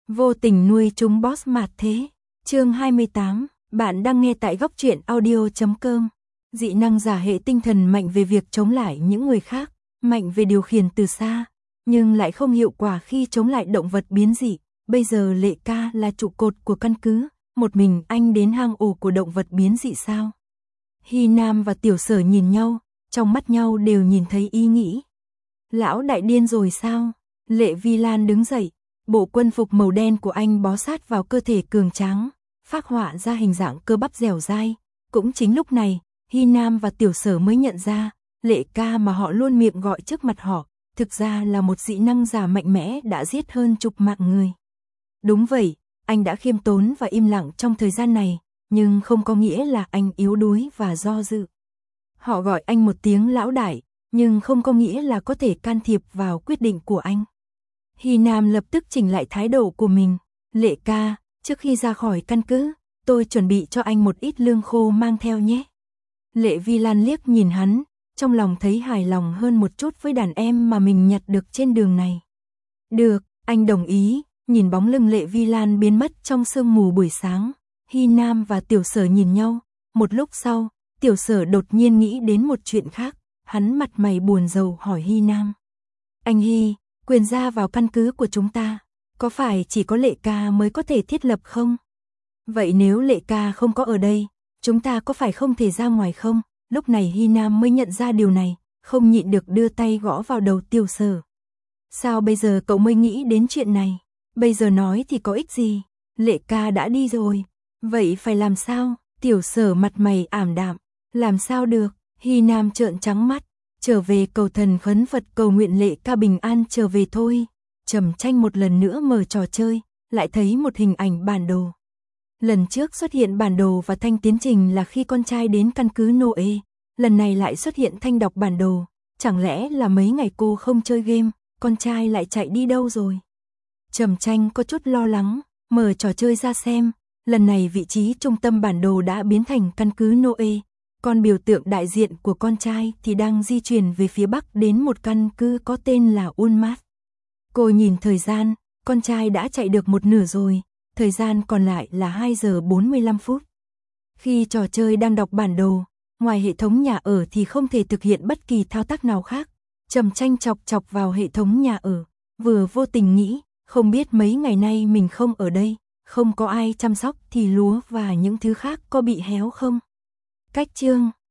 Vô tình nuôi chúng boss mạt thế. Chương 28, bạn đang nghe tại góc truyện audio.com. Dị năng giả hệ tinh thần mạnh về việc chống lại những người khác, mạnh về điều khiển từ xa, nhưng lại không hiệu quả khi chống lại động vật biến dị. Bây giờ Lệ Ca là trụ cột của căn cứ, một mình anh đến hang ổ của động vật biến dị sao? Hy Nam và Tiểu Sở nhìn nhau, trong mắt nhau đều nhìn thấy ý nghĩ. Lão đại điên rồi sao? Lệ Vi Lan đứng dậy, bộ quân phục màu đen của anh bó sát vào cơ thể cường tráng, phác họa ra hình dạng cơ bắp dẻo dai. Cũng chính lúc này, Hy Nam và Tiểu Sở mới nhận ra, Lệ Ca mà họ luôn miệng gọi trước mặt họ, thực ra là một dị năng giả mạnh mẽ đã giết hơn chục mạng người. Đúng vậy, anh đã khiêm tốn và im lặng trong thời gian này, nhưng không có nghĩa là anh yếu đuối và do dự. Họ gọi anh một tiếng lão đại, nhưng không có nghĩa là có thể can thiệp vào quyết định của anh. Hy Nam lập tức chỉnh lại thái độ của mình. Lệ Ca, trước khi ra khỏi căn cứ, tôi chuẩn bị cho anh một ít lương khô mang theo nhé. Lệ Vi Lan liếc nhìn hắn, trong lòng thấy hài lòng hơn một chút với đàn em mà mình nhặt được trên đường này. Được, anh đồng ý. Nhìn bóng lưng Lệ Vi Lan biến mất trong sương mù buổi sáng, Hy Nam và Tiểu Sở nhìn nhau. Một lúc sau, Tiểu Sở đột nhiên nghĩ đến một chuyện khác, hắn mặt mày buồn rầu hỏi Hy Nam. Anh Hy, quyền ra vào căn cứ của chúng ta, có phải chỉ có Lệ Ca mới có thể thiết lập không? Vậy nếu Lệ Ca không có ở đây, chúng ta có phải không thể ra ngoài không? Lúc này Hy Nam mới nhận ra điều này, không nhịn được đưa tay gõ vào đầu Tiểu Sở. Sao bây giờ cậu mới nghĩ đến chuyện này? Bây giờ nói thì có ích gì? Lệ Ca đã đi rồi. Vậy phải làm sao? Tiểu Sở mặt mày ảm đạm. Làm sao được? Hy Nam trợn trắng mắt. Trở về cầu thần khấn Phật cầu nguyện Lệ Ca bình an trở về thôi. Trầm Tranh một lần nữa mở trò chơi, lại thấy một hình ảnh bản đồ. Lần trước xuất hiện bản đồ và thanh tiến trình là khi con trai đến căn cứ Noe. Lần này lại xuất hiện thanh đọc bản đồ. Chẳng lẽ là mấy ngày cô không chơi game, con trai lại chạy đi đâu rồi? Trầm Tranh có chút lo lắng, mở trò chơi ra xem, lần này vị trí trung tâm bản đồ đã biến thành căn cứ Noe, còn biểu tượng đại diện của con trai thì đang di chuyển về phía bắc đến một căn cứ có tên là Ulmat. Cô nhìn thời gian, con trai đã chạy được một nửa rồi, thời gian còn lại là 2 giờ 45 phút. Khi trò chơi đang đọc bản đồ, ngoài hệ thống nhà ở thì không thể thực hiện bất kỳ thao tác nào khác. Trầm Tranh chọc chọc vào hệ thống nhà ở, vừa vô tình nghĩ, không biết mấy ngày nay mình không ở đây, không có ai chăm sóc thì lúa và những thứ khác có bị héo không? Cách chương